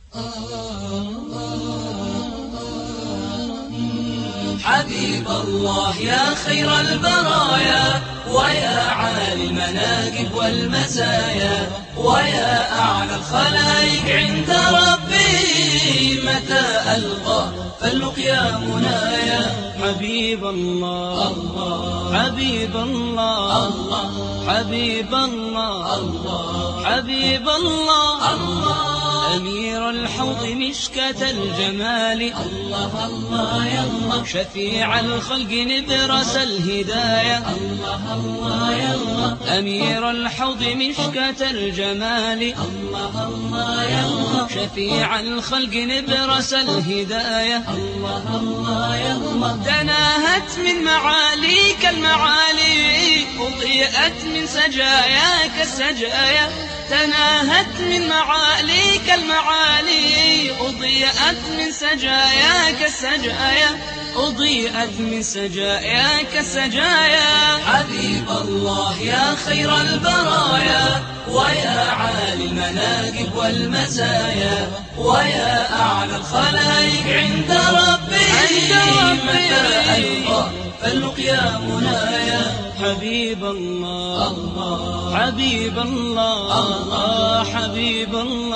حبيب الله يا خير البرايا، ويا عالي المناقب والمزايا، ويا أعلى الخلائق عند ربي، متى ألقى فاللقيا منايا. حبيب الله الله حبيب الله الله حبيب الله الله حبيب الله الله أمير الحوض مشكة الجمال، الله الله يا الله شفيع الخلق نبرس الهداية، الله الله يا الله أمير الحوض مشكة الجمال، الله الله يا الله شفيع الخلق نبرس الهداية، الله الله يا الله تناهت من معاليك المعالي، أضيئت من سجاياك السجايا، تناهت من معاليك المعالي، أضيئت من سجاياك السجايا، أضيئت من سجاياك السجايا. حبيب الله يا خير البرايا، ويا عالي المناقب والمزايا، ويا أعلى الخلائق عند ربي، متى ألقى فاللقيا منايا. حبيب الله الله حبيب الله الله حبيب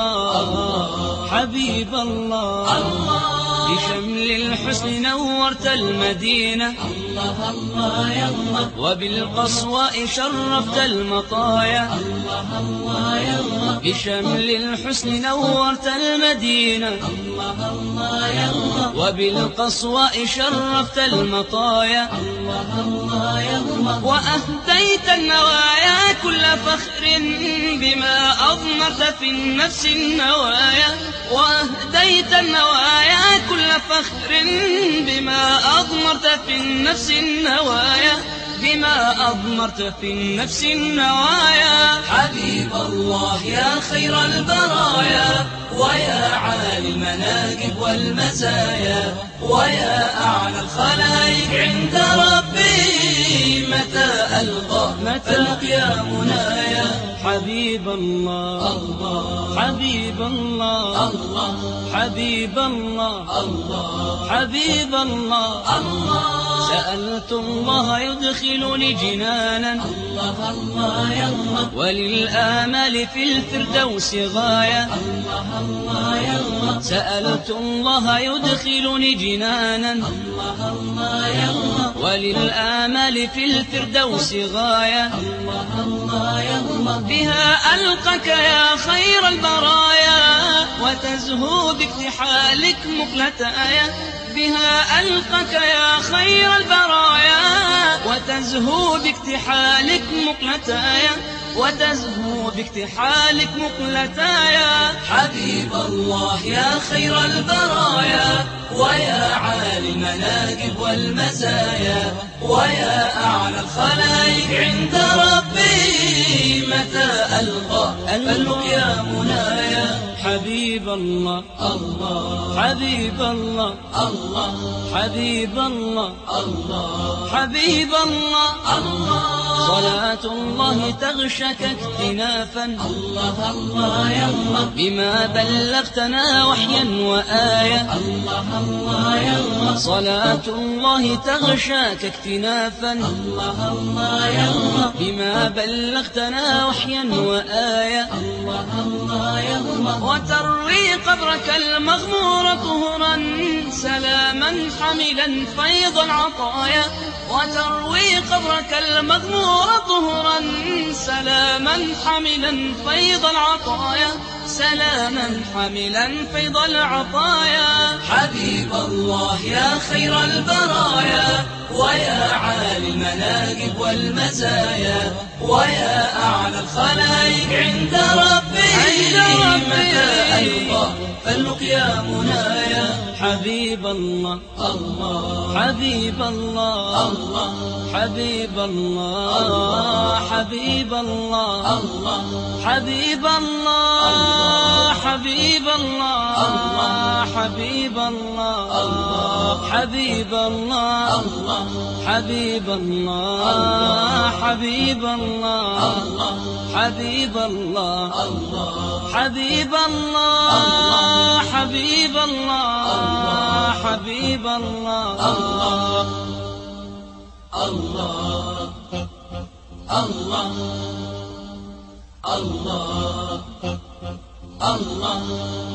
الله حبيب الله الله بشمل الحسن نورت المدينة، الله الله يا الله وبالقصواء شرفت المطايا، الله الله يا الله بشمل الحسن نورت المدينة، الله الله يا الله وبالقصواء شرفت المطايا، الله الله يا الله وأهديت النوايا كل فخر بما أضمرت في النفس النوايا، وأهديت النوايا كل فخر بما أضمرت في النفس النوايا، بما أضمرت في النفس النوايا. حبيب الله يا خير البرايا، ويا عالي المناقب والمزايا، ويا أعلى الخلائق عند ربي، متى ألقى فاللقيا منايا. حبيب الله الله حبيب الله الله حبيب الله الله حبيب الله الله سألت الله يدخلني جنانا، الله الله يا الله وللآمال في الفردوس غاية، الله الله يا الله سألت الله يدخلني جنانا، الله الله يا الله وللآمال في الفردوس غاية، الله الله يا الله بها ألقك يا خير البرايا، وتزهو باكتحالك مقلتايا، بها ألقك يا خير البرايا، وتزهو باكتحالك مقلتايا، وتزهو باكتحالك مقلتايا. حبيب الله يا خير البرايا، ويا عالي المناقب والمزايا، ويا أعلى الخلائق عند ربي، متى ألقى فاللقيا منايا. حبيب الله الله حبيب الله الله حبيب الله الله حبيب الله الله صلاة الله تغشك اكتنافا، الله الله يا الله بما بلغتنا وحيا وآية، الله الله يا الله صلاة الله تغشاك اكتنافا، الله الله يا الله بما بلغتنا وحيا وآية، الله الله يا الله وتروي قبرك المغمور طهرا سلاما حملا فيض العطايا، وتروي قبرك المغمور طهرا سلاما حملا فيض العطايا، سلاما حملا فيض العطايا. حبيب الله يا خير البرايا، ويا عالي المناقب والمزايا، ويا أعلى الخلائق عند ربي، متى ألقى فاللقيا منايا. حبيب الله الله حبيب الله الله حبيب الله حبيب الله الله حبيب الله حبيب الله حبيب الله حبيب الله الله حبيب الله حبيب الله الله حبيب الله الله حبيب الله حبيب الله حبيب الله الله الله الله الله الله